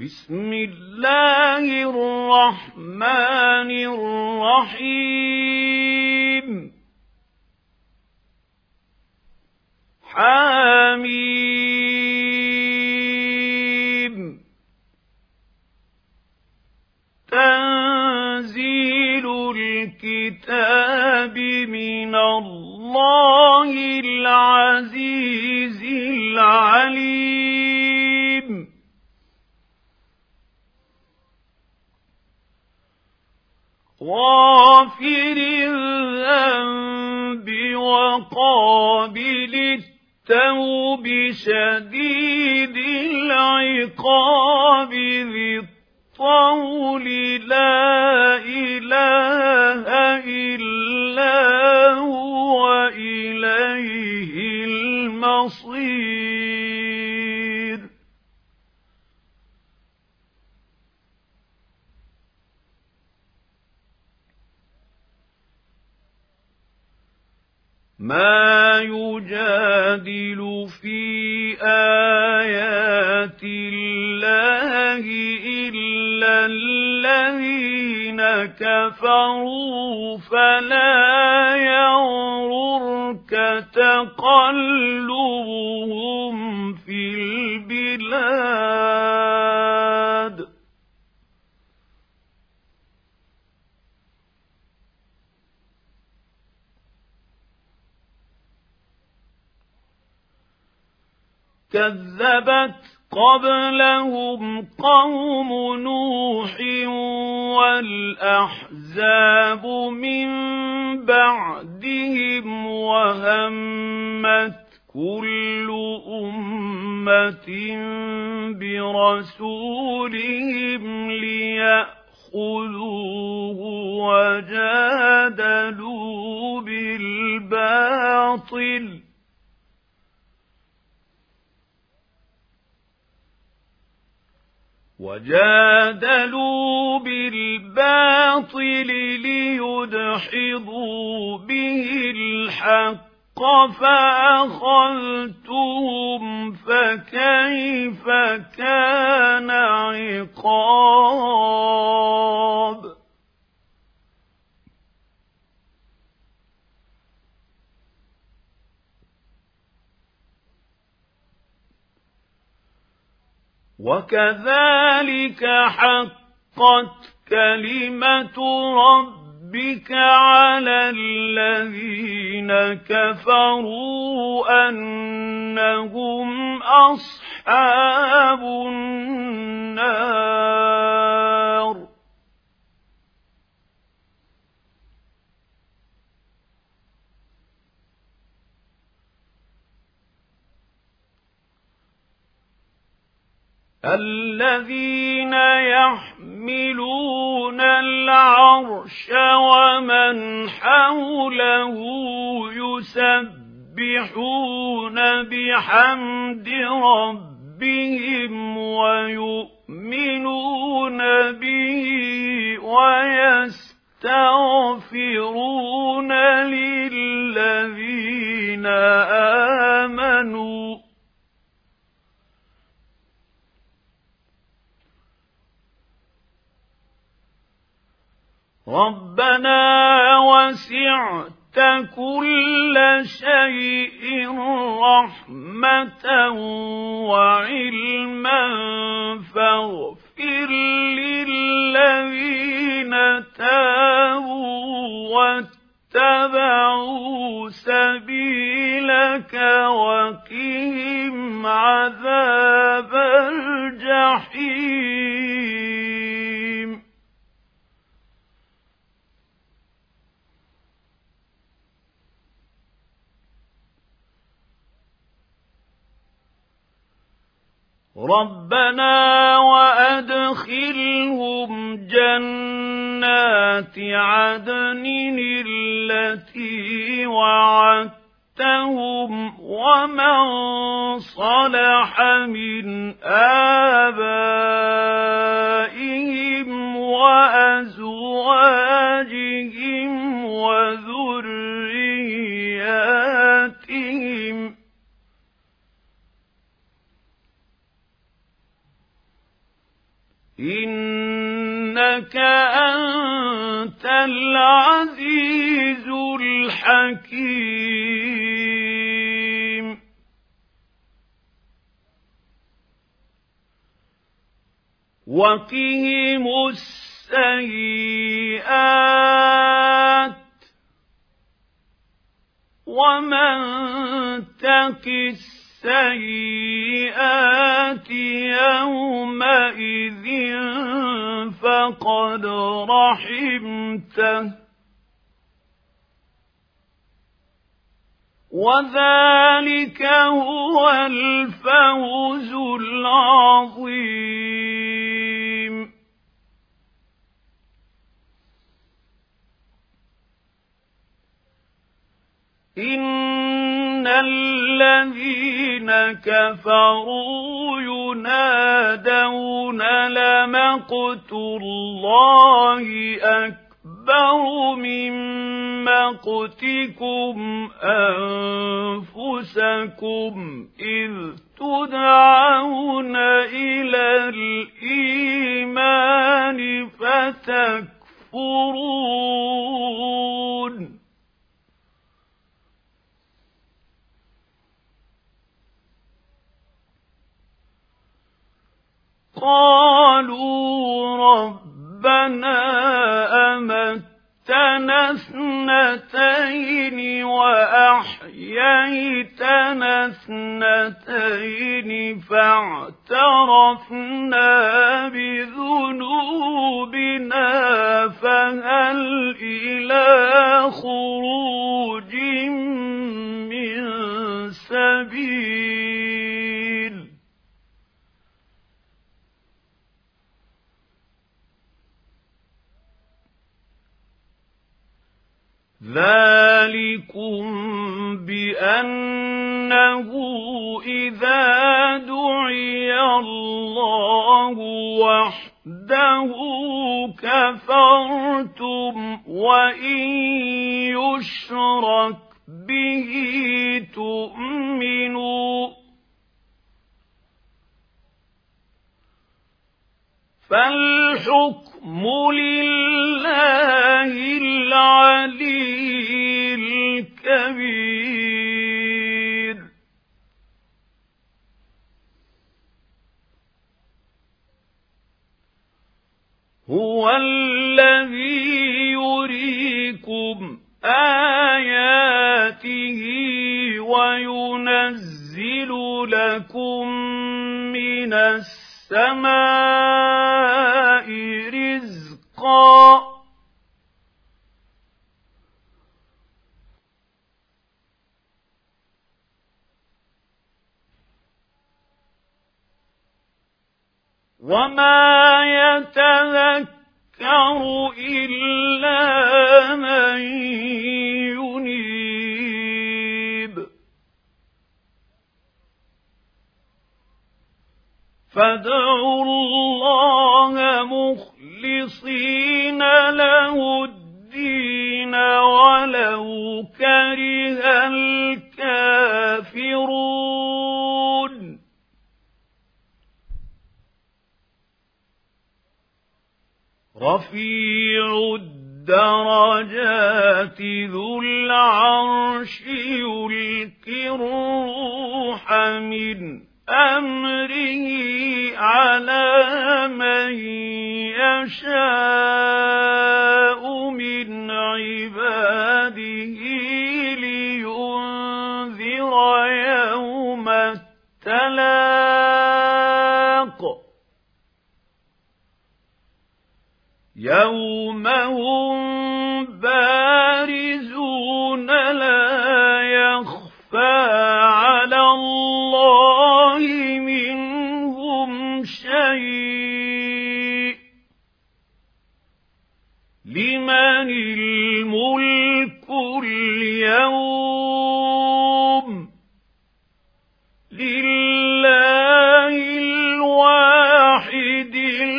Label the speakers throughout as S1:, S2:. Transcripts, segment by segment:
S1: بسم الله الرحمن الرحيم حميم تنزيل الكتاب من الله العزيز العليم غافر الذنب وقابل التوب شديد العقاب ذي الطول لا إله إلا هو إليه المصير ما يجادل في آيات الله إلا الذين كفروا فلا يغررك تقلبهم في البلاد كذبت قبلهم قوم نوح والأحزاب من بعدهم وهمت كل أمة برسولهم ليأخذوه وجادلوا بالباطل ليدحضوا به الحق فأخذتهم فكيف كان عقاب وكذلك حقت كلمة ربك على الذين كفروا أنهم أصحاب النار الذين يحملون العرش ومن حوله يسبحون بحمد ربهم ويؤمنون به ويستغفرون للذين آمنوا ربنا وسعت كل شيء رحمة وعلما فاغفر للذين تابوا واتبعوا سبيلك وقهم عذاب الجحيم ربنا وأدخلهم جنات عدن التي وعدتهم ومن صلح من آبائهم وأزواجهم وذرياتهم إنك أنت العزيز الحكيم وقهم السيئات ومن تق السيئات يومئذ فقد رحمته وذلك هو الفوز العظيم إن الذين كفروا ينادون لمقت الله أكبر من مقتكم أنفسكم إذ تدعون إلى الإيمان فتكفرون قالوا ربنا أمتنا اثنتين وأحييتنا اثنتين فاعترفنا بذنوبنا فهل إلى خروج من سبيل ذلكم بأنه إذا دعي الله وحده كفرتم وإن يشرك به تؤمنوا فالحكم لله العلي الكبير هو الذي يريكم آياته وينزل لكم من السماء رزقا وما يتذكر إلا من ينيب فادعوا الله مخلصين له الدين ولو كره الكافرون رفيع الدرجات ذو العرش يلقي الروح من أمره على من يشاء من عباده لينذر يوم التلاق يوم هم بارزون لا يخفى على الله منهم شيء لمن الملك اليوم لله الواحد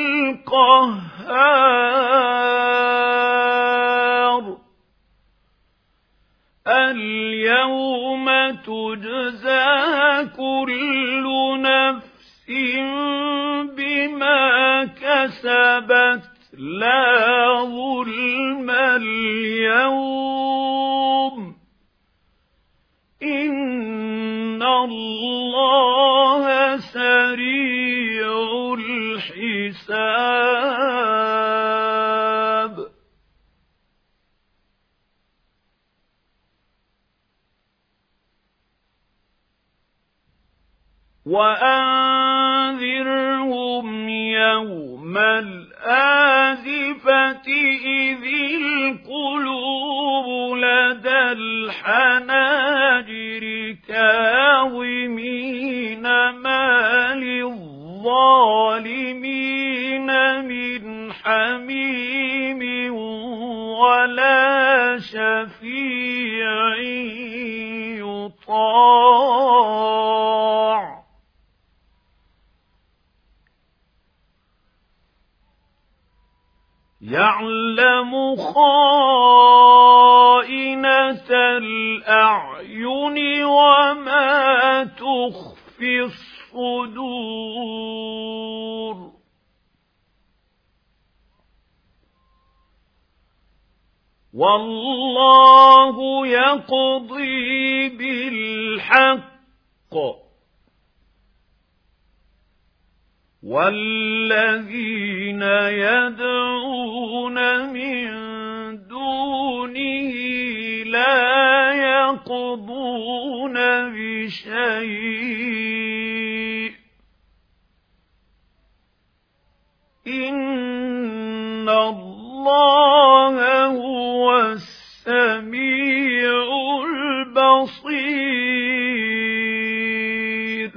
S1: القهار اليوم تجزى كل نفس بما كسبت كسبت لا ظلم اليوم إن الله سريع الحساب وأنذرهم يوم الآزفة إذ القلوب لدى الحناجر كاظمين ما للظالمين من حميم ولا شفيع يطاع يعلم خائنة الأعين وما تخفي الصدور والله يقضي بالحق والذين يدعون من دونه لا يقضون بشيء إن الله هو السميع البصير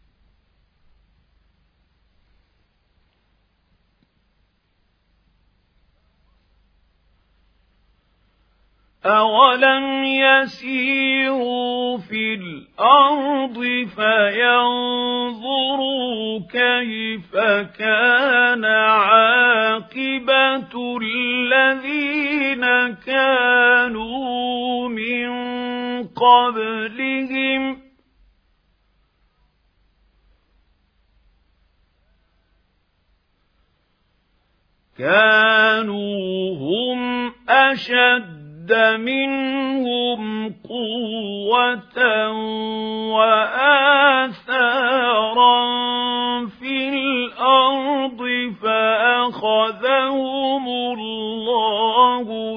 S1: أولم يسيروا في الأرض فينظروا كيف كان عاقبة الذين كانوا من قبلهم كانوا هم أشد منهم قوة وآثارا في الأرض فأخذهم الله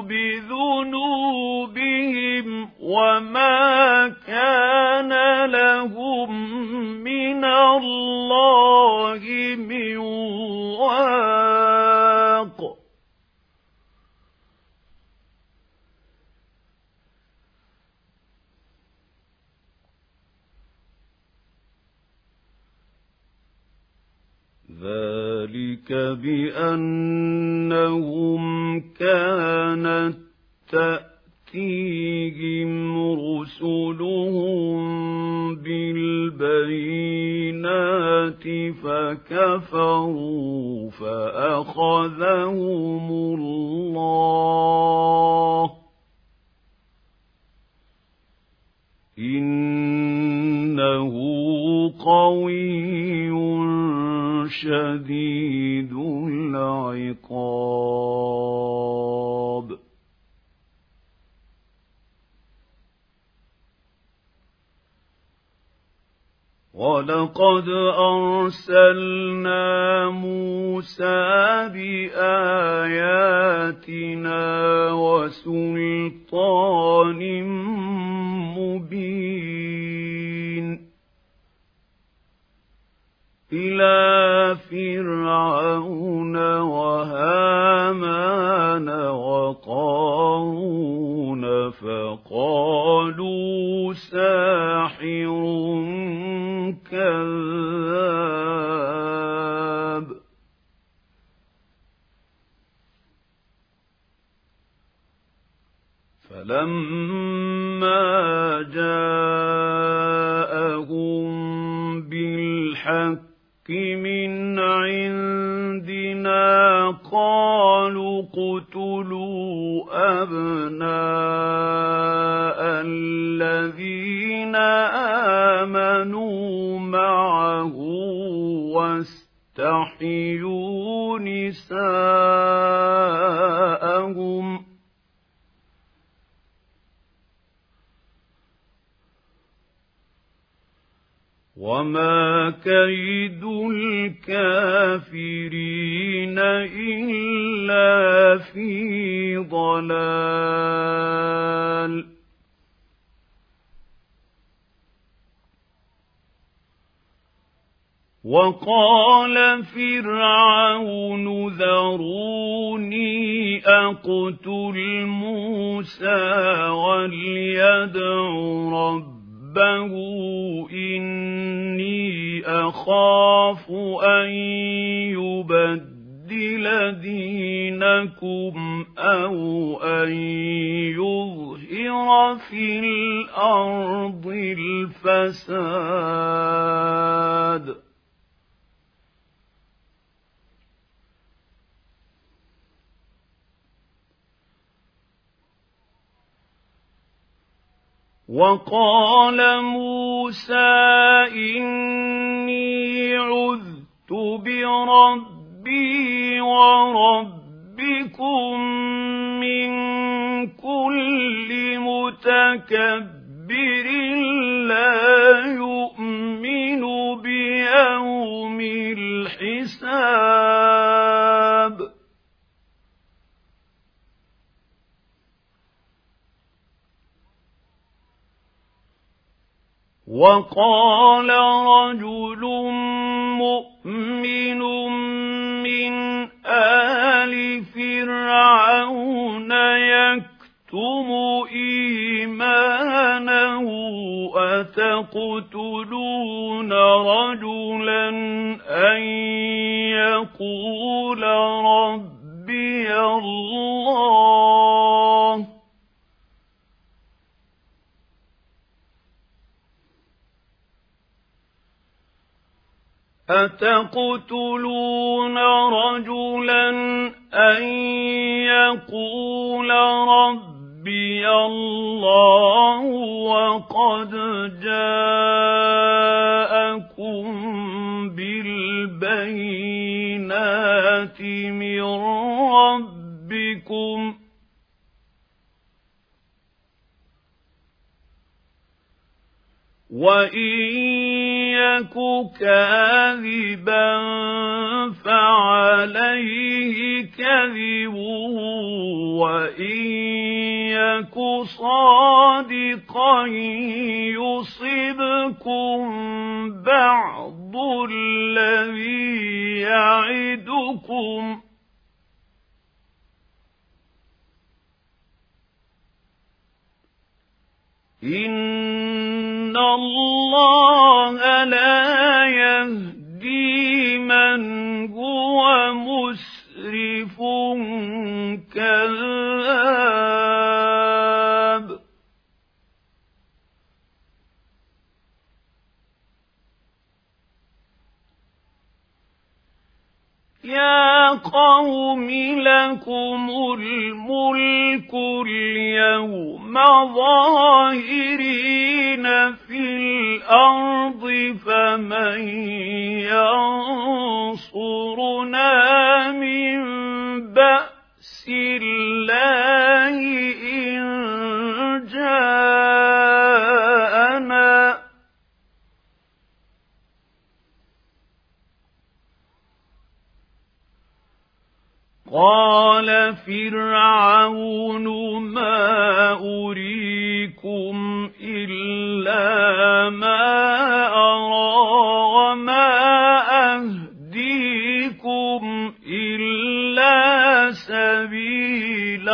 S1: بذنوبهم وما كان لهم من الله من واق ذلك بأنهم كانت تأتيهم رسلهم بالبينات فكفروا فأخذهم الله إنه قوي شديد العقاب ولقد أرسلنا موسى بآياتنا وسلطان مبين إلى فرعون وهامان وقارون فقالوا ساحر كذاب فلما جاءهم بالحق من عندنا قالوا اقتلوا أبناء الذين آمنوا معه يستحيوا نساءهم وما كيد الكافرين إلا في ضلال وقال فرعون ذروني أقتل موسى وليدع ربه إني أخاف أن يبدل دينكم أو أن يظهر في الأرض الفساد وقال موسى إني عذت بربي وربكم من كل متكبر لا يؤمن بيوم الحساب وقال رجل مؤمن من آل فرعون يكتم إيمانه أتقتلون رجلا أن يقول ربي الله أتقتلون رجلا أن يقول ربي الله وقد جاءكم بالبينات من ربكم وإن يك كاذبا فعليه كذبه وإن يك صادقا يصبكم بعض الذي يعدكم إن الله لا يهدي من هو مسرف كذاب يا قوم لكم الملك اليوم ظاهرين في الأرض فمن ينصرنا من بأس الله إن جاءنا قال فرعون ما أريكم إلا ما أرى وما أهديكم إلا سبيل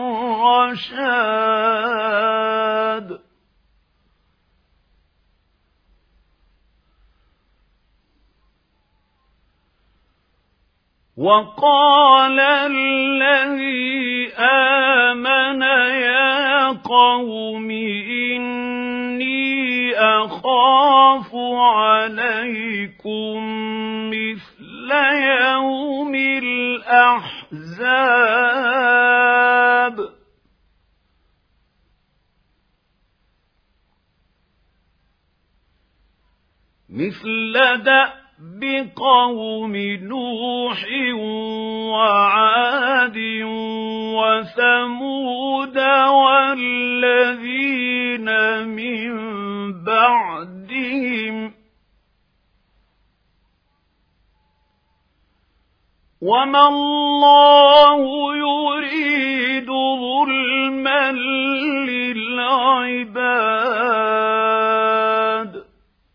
S1: الرشاد وقال الذي آمن يا قوم إني أخاف عليكم مثل يوم الأحزاب مثل دأب بقوم نوح وعاد وثمود والذين من بعدهم وما الله يريد ظلما للعباد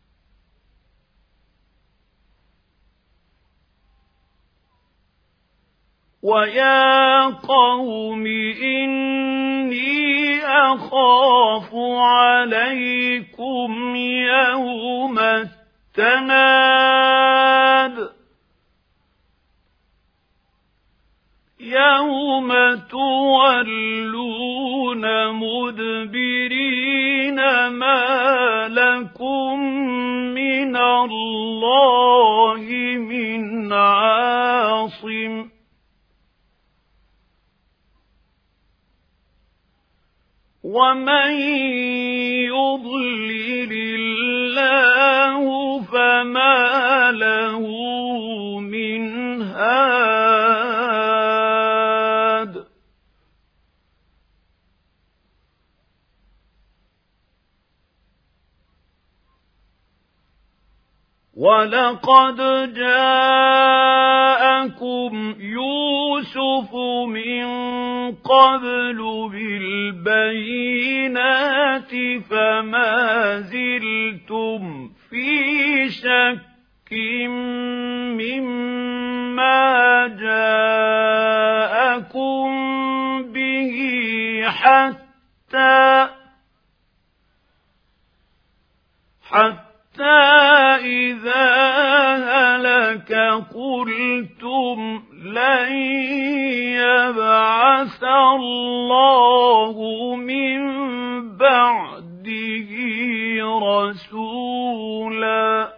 S1: ويا قوم إني أخاف عليكم يوم التناد يوم تولون مدبرين ما لكم من الله من عاصم ومن يضلل الله فما له من هاد ولقد جاءكم يوسف من قبل بالبينات فما زلتم في شك مما جاءكم به حتى إذا هلك قلتم لن يبعث الله من بعده رسولا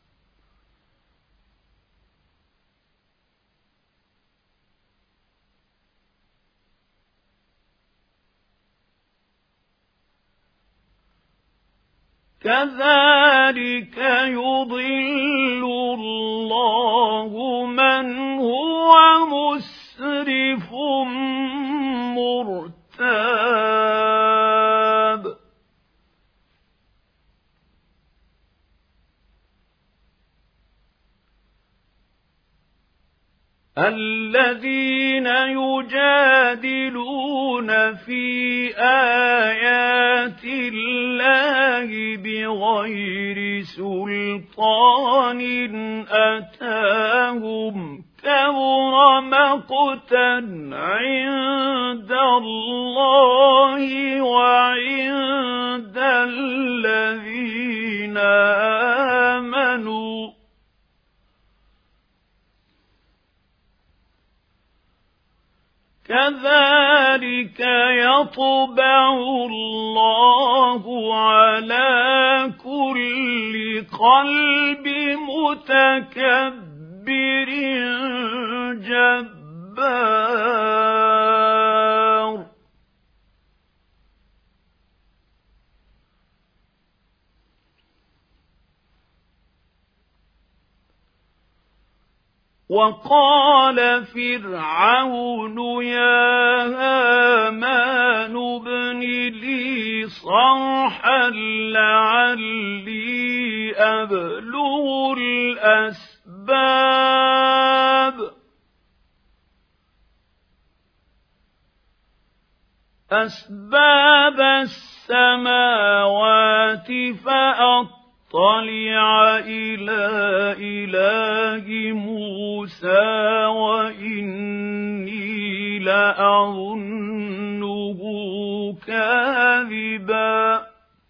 S1: كذلك يضل الله من هو مسرف مرتاب الذين يجادلون في آيات الله بغير سلطان أتاهم كبر مقتا عند الله وعند الذين آمنوا كذلك يطبع الله على كل قلب متكبر جبار وقال فرعون يا هامان ابن لي صرحا لعلي أبلغ أسباب السماوات فأطلع إلى إله موسى وإني لأظنه كاذبا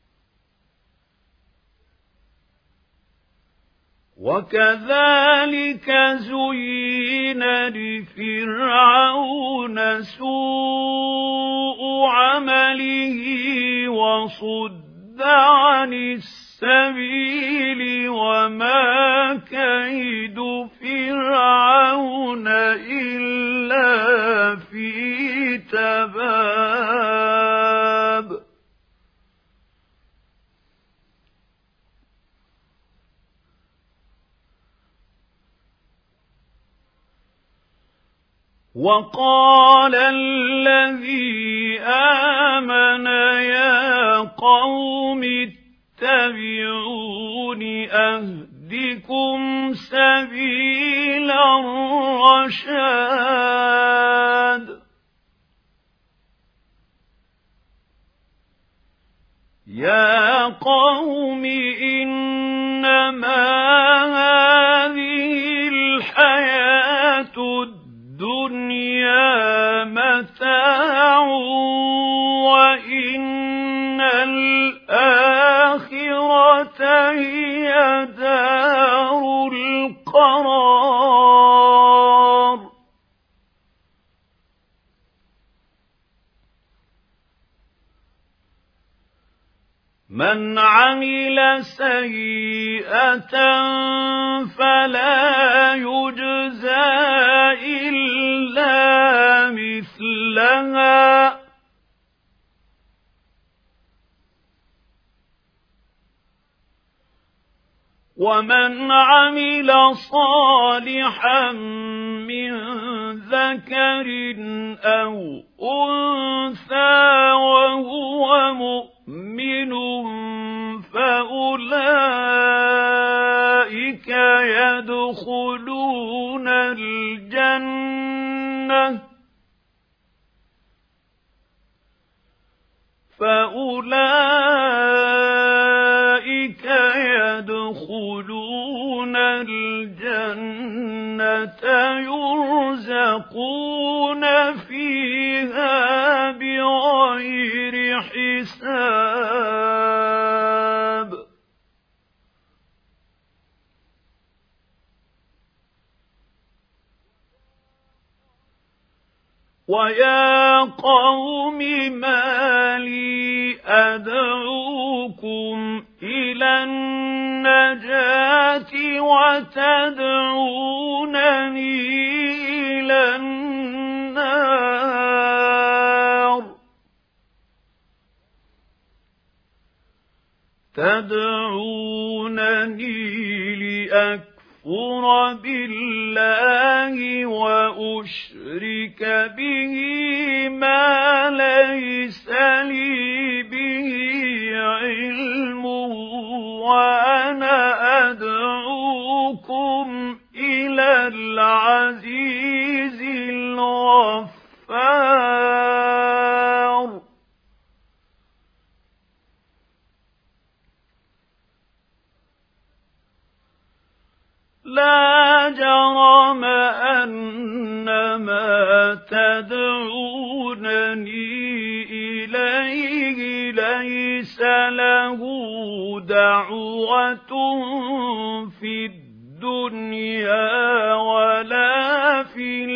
S1: وكذلك زين لفرعون سوء عمله وصد عن السبيل وما كيد فرعون إلا في تباب وقال الذي آمن يا قوم اتبعون أهدكم سبيل الرشاد يا قوم إنما هذه الحياة الدنيا متاع وإن الآخرة هي دار القرار من عمل سيئة فلا يجزى إلا مثلها ومن عمل صالحا من ذكر أو أنثى وهو مؤمن فأولئك يدخلون الجنة يرزقون فيها بغير حساب ويا قوم ما لي أدعوكم إلى النجاة وتدعونني إلى النار تدعونني لأكفر بالله وأشرك به ما ليس لي به علم وأنا أدعوكم إلى العزيز الغفار لا جرم أن ما تدعونني إليه ليس له دعوة في الدنيا ولا في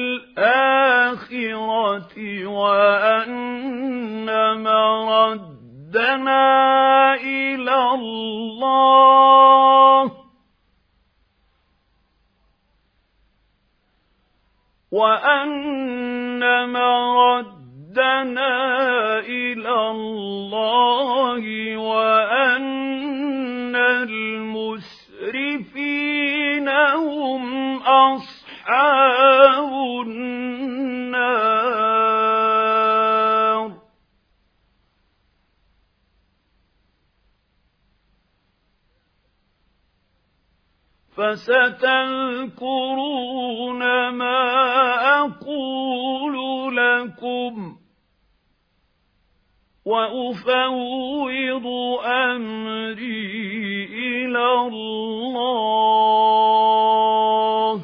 S1: الآخرة وأن مردنا إلى الله وأن مردنا إلى الله وأن المسرفين هم أصحاب النار فستذكرون ما أقول لكم وأفوض أمري إلى الله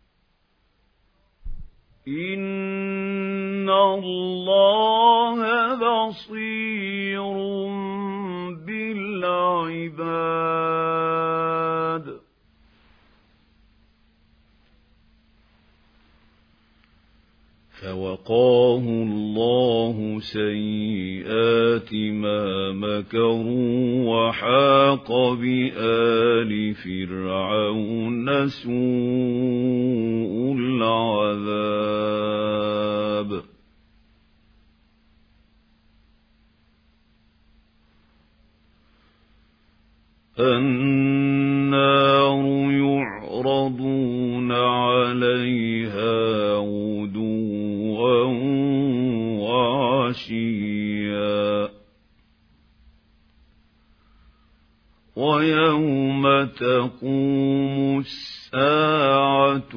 S1: إن الله بصير بالعباد فوقاه الله سيئات ما مكروا وحاق بآل فرعون سوء العذاب النار يعرضون عليها غدوا تقوم الساعة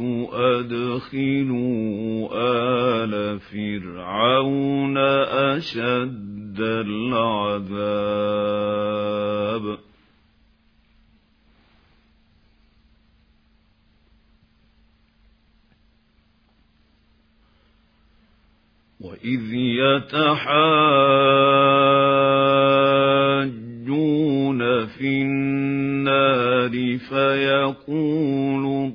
S1: أدخلوا آل فرعون أشد العذاب وإذ يتحاجون في النار فيقول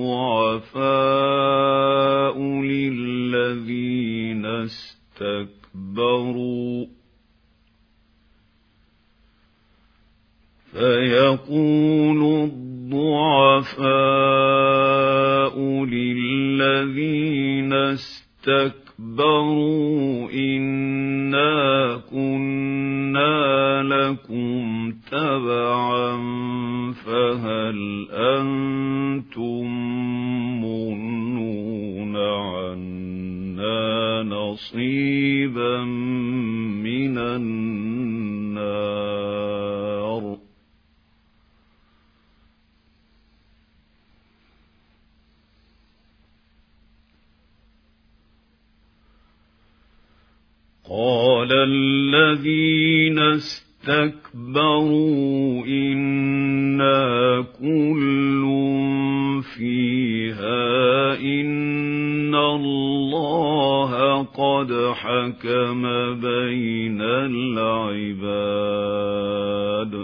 S1: الضعفاء للذين استكبروا إنا كنا لكم تبعا فهل أنتم مغنون عنا نصيبا من النار قال الذين استكبروا إنا كل فيها إن الله قد حكم بين العباد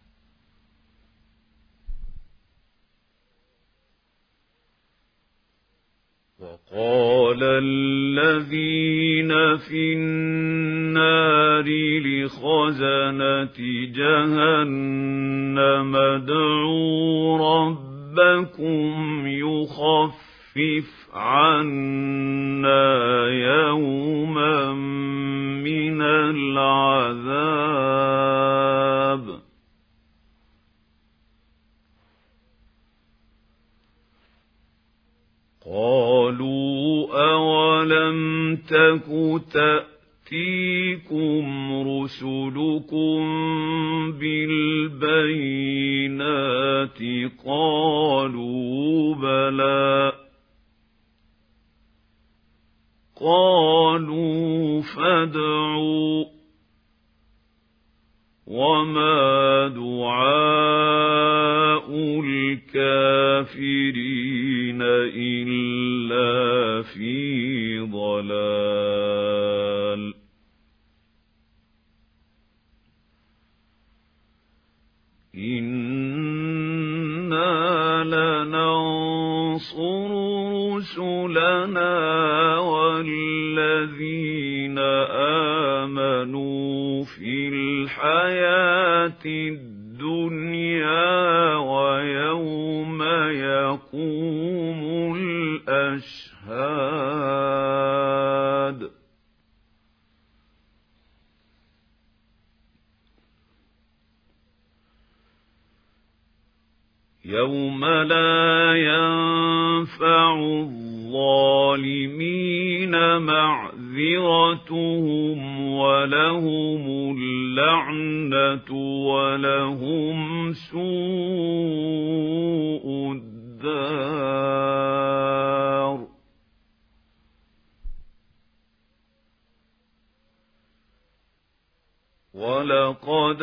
S1: وقال الذين في النار لخزنة جهنم ادعوا ربكم يخفف عنا يوما من العذاب قالوا أولم تك تأتيكم رسلكم بالبينات قالوا بلى قالوا فادعوا وما دعاء الكافرين إلا في ضلال إنا لننصر رسلنا والذين آمنوا في الحياة الدنيا ويوم يقوم الأشهاد يوم لا ينفع الظالمين معذرتهم ولهم اللعنة ولهم سوء الدار ولقد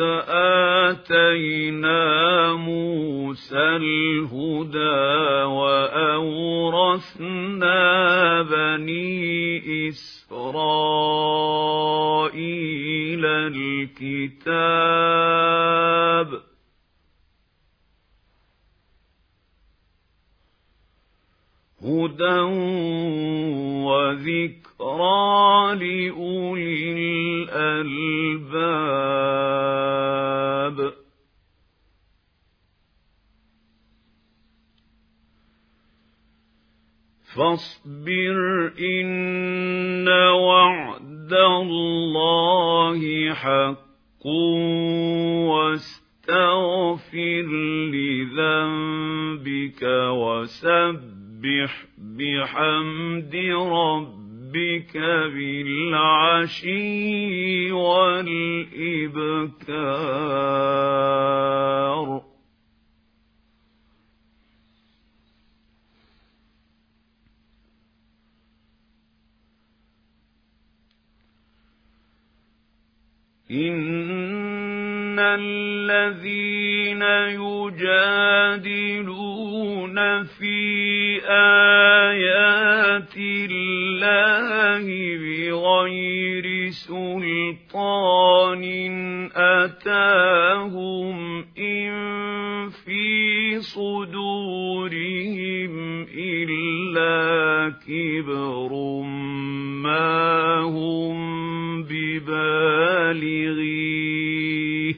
S1: آتينا موسى الهدى وأورثنا بني إسرائيل الكتاب هدى وذكرى لأولي الألباب فاصبر إن وعد الله حق واستغفر لذنبك وسبح بحمد ربك بالعشي والإبكار إن الذين يجادلون في آيات الله بغير سلطان أتاهم إن في صدورهم إلا كبر ما هم ببالغيه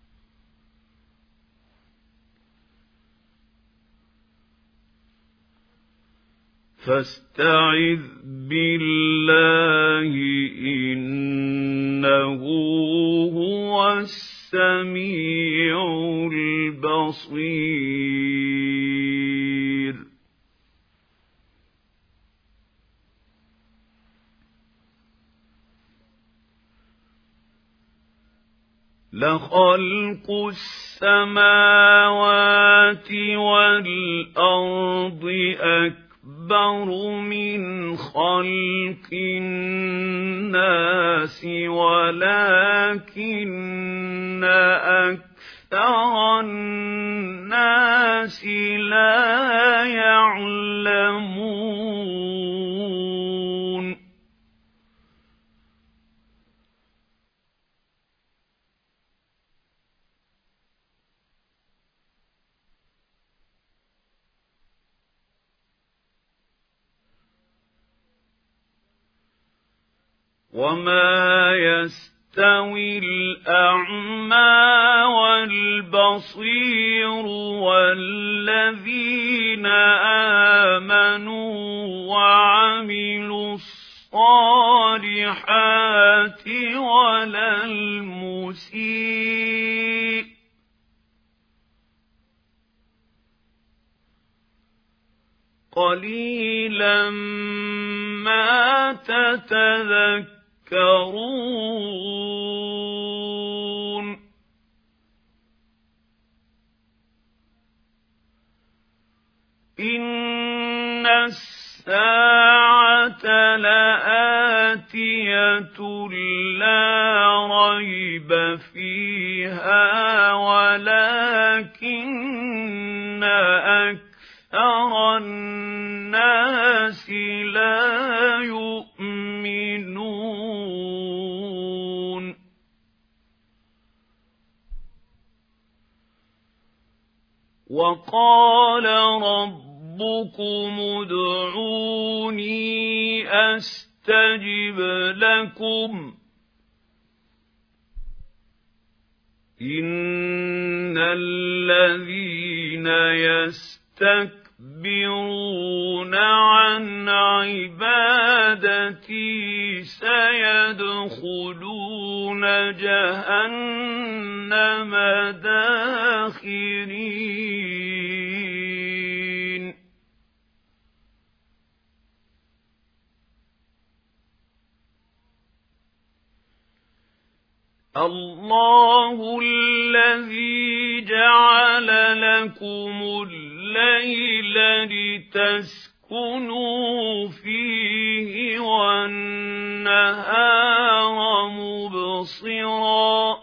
S1: فاستعذ بالله إنه هو السميع البصير لخلق السماوات والأرض أكبر من خلق الناس ولكن أكثر الناس لا يعلمون وما يستوي الأعمى والبصير والذين آمنوا وعملوا الصالحات ولا المسيء قليلا ما تتذكرون إن الساعة لآتية لا ريب فيها ولكن أكثر الناس لا يؤمنون وقال ربكم ادعوني أستجب لكم إن الذين يستكبرون عن عبادتي سيدخلون جهنم داخرين الله الذي جعل لكم الليل لتسكنوا فيه والنهار مبصرا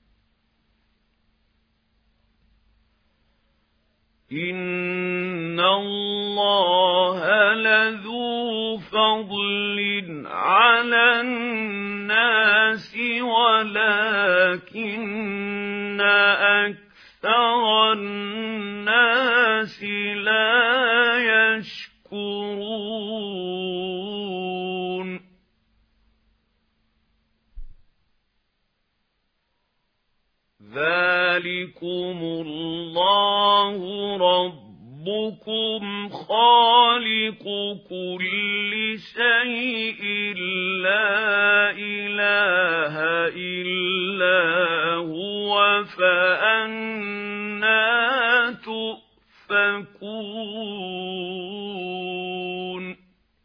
S1: إن الله لذو فضل على الناس ولكن أكثر الناس لا يشكرون ذلكم الله ربكم خالق كل شيء لا إله إلا هو فأنى تؤفكون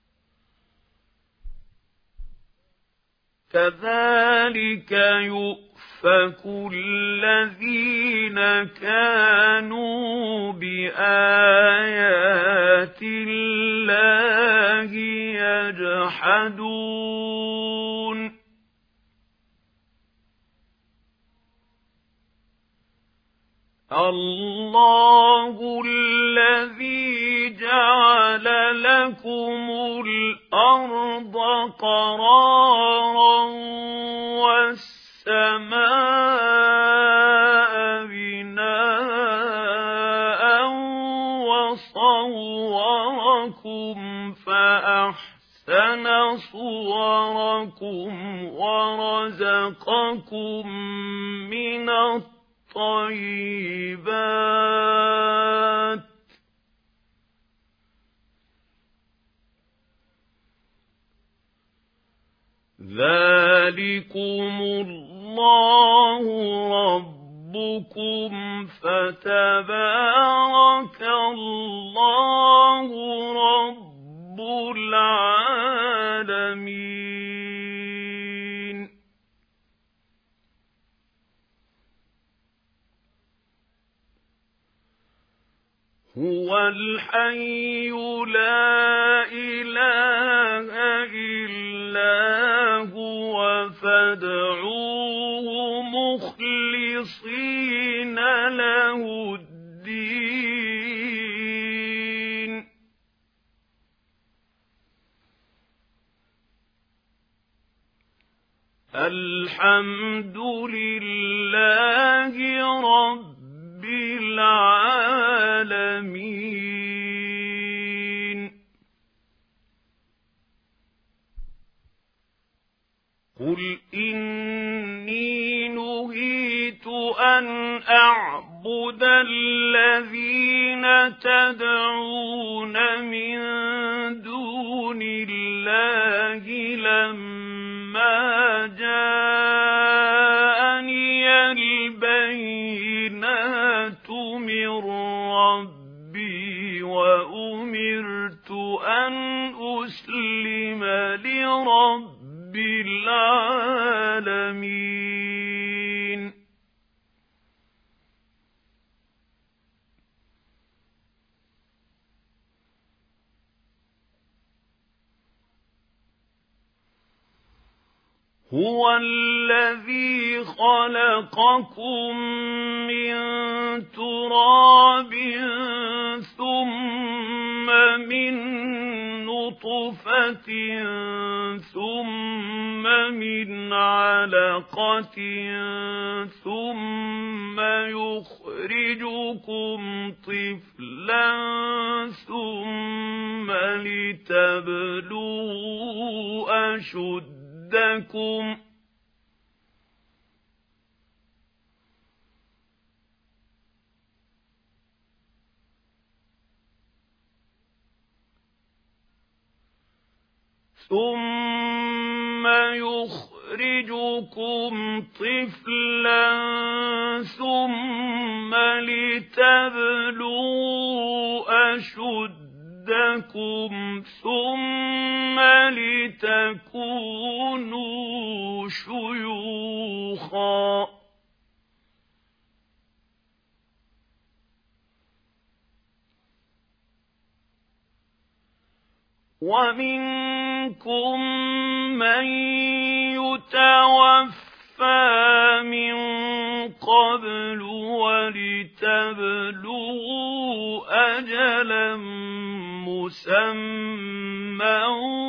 S1: كذلك يؤفك الذين كانوا بآيات الله يجحدون الله الذي جعل لكم الأرض قرارا والسماء بناء وصوركم فأحسن صوركم ورزقكم من الطيبات ذلكم الله ربكم فتبارك الله رب العالمين هو الحي لا إله إلا هو فادعوه مخلصين له الدين الحمد لله رب العالمين قل إني نهيت أن أعبد الذين تدعون من دون الله لما جاءني البينات من ربي وأمرت أن أسلم لرب العالمين هو الذي خلقكم من تراب ثم من نطفة ثم من علقة ثم يخرجكم طفلا ثم لتبلغوا أشدكم ثم يخرجكم طفلا ثم لتبلغوا أشدكم ثم لتكونوا شيوخا ومنكم من يتوفى من قبل ولتبلغوا أجلا مسمى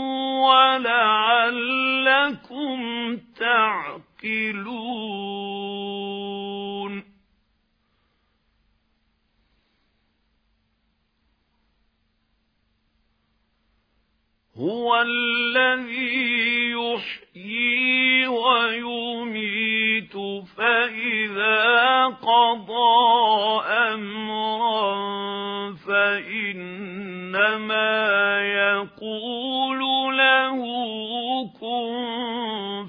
S1: ولعلكم تعقلون هو الذي يحيي ويميت فإذا قضى أمرا فإنما يقول له كن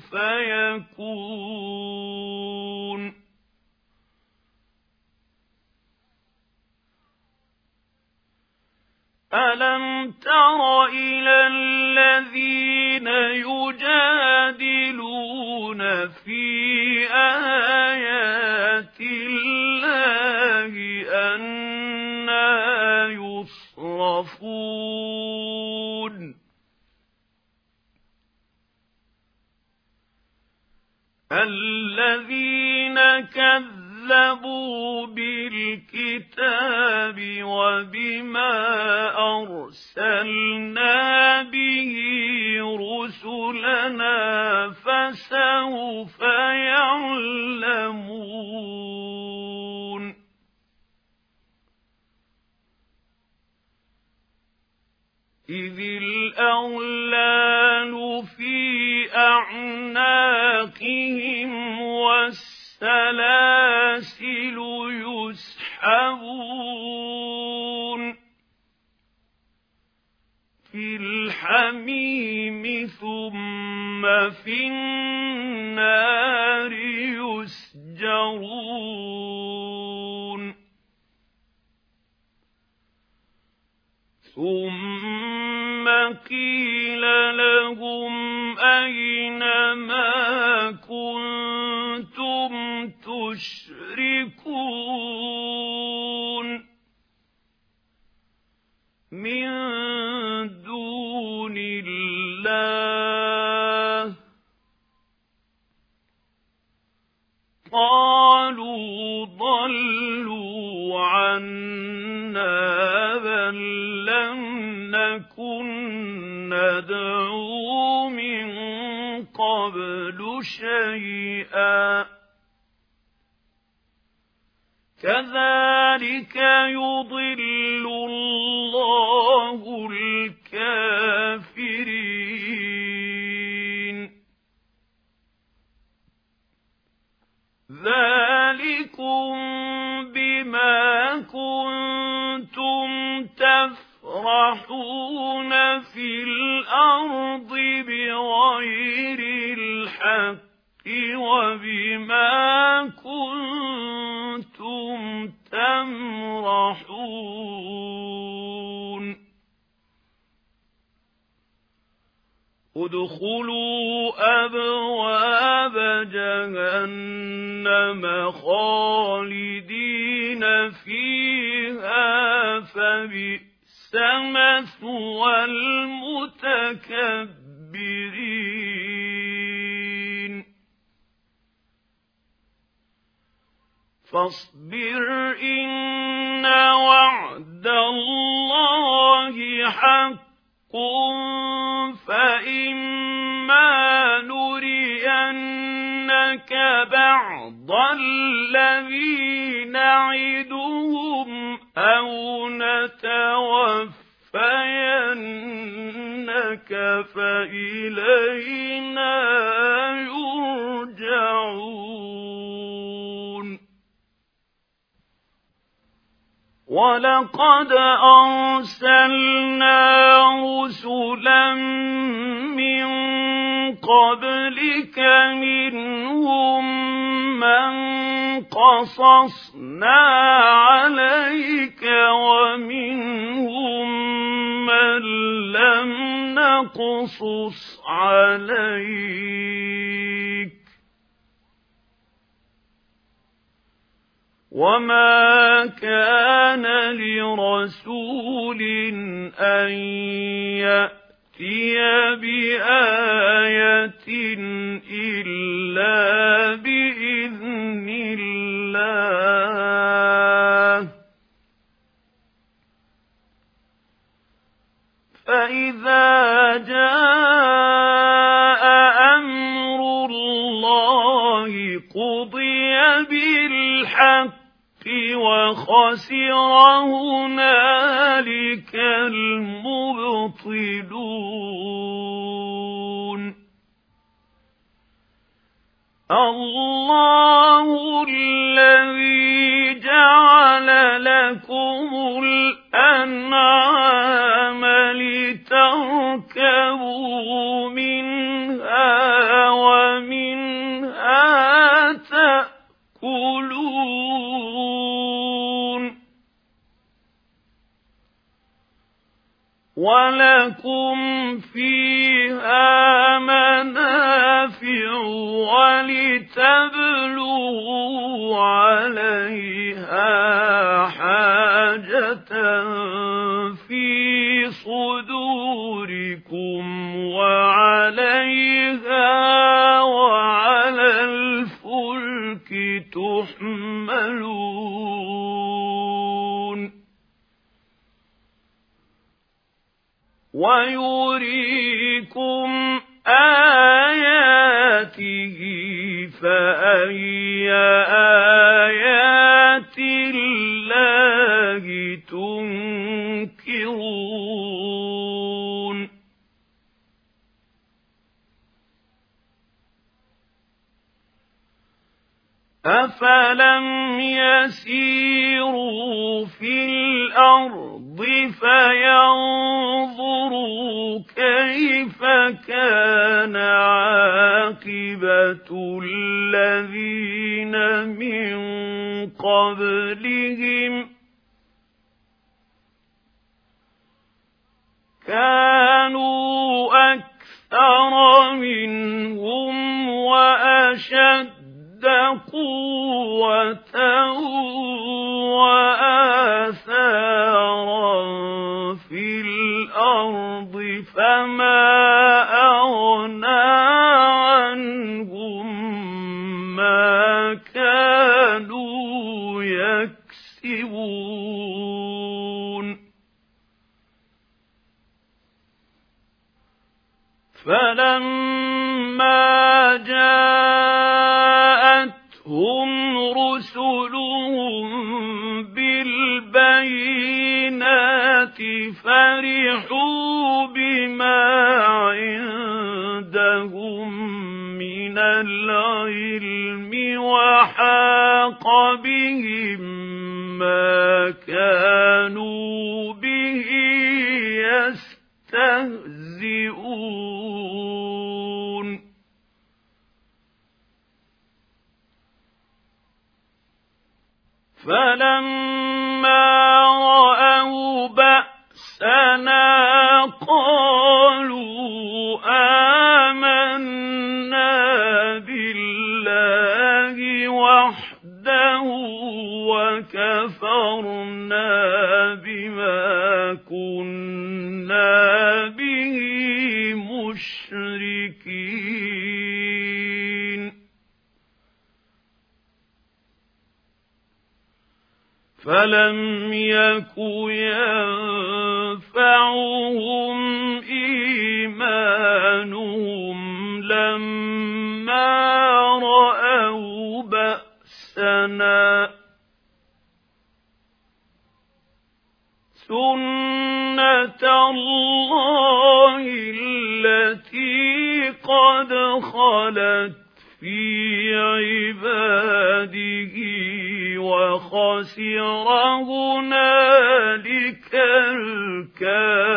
S1: فيكون ألم تر إلى الذين يجادلون في آيات الله أنى يصرفون الذين كذبوا كذبوا بالكتاب وبما أرسلنا به رسلنا فسوف يعلمون إذ الأغلال في أعناقهم والسلاسل يسحبون في الحميم ثم في النار يسجرون ثم قيل لهم أين ما كنتم تشركون من دون الله قالوا ضلوا عنا بل لم نكن ندعو من قبل شيئا كذلك يضل الله الكافرين ذلكم بما كنتم تفرحون في الأرض بغير الحق وبما كنتم تمرحون ادخلوا أبواب جهنم خالدين فيها فبئس مثوى المتكبرين فاصبر إن وعد الله حق فإما نرينك بعض الذي نعدهم أو نتوفينك فإلينا يرجعون ولقد أرسلنا رسلا من قبلك منهم من قصصنا عليك ومنهم من لم نقصص عليك وما كان لرسول أن يأتي بآية إلا بإذن الله فإذا جاء أمر الله قضي بالحق وخسر هنالك المبطلون الله الذي جعل لكم الأنعام لتركبوا منها ومنها تأكلون ولكم فيها منافع ولتبلغوا عليها حاجة في صدوركم وعليها وعلى الفلك تحملون يريكم آياته فأي آيات الله تنكرون أفلم يسيروا في الأرض فينظروا كيف كان عاقبة الذين من قبلهم كانوا أكثر منهم وأشد قوة وآثارا في الأرض فما أغنى عنهم ما كانوا يكسبون فلما جاءتهم رسلهم بالبينات فرحوا بما عندهم من العلم وحاق بهم ما كانوا به يستهزئون فلما رأوا بأسنا قالوا آمنا بالله وحده وكفرنا بما كنا به مشركين فلم يك ينفعهم إيمانهم لما رأوا بأسنا سنة الله التي قد خلت في عباده وخسر هنالك الكافرون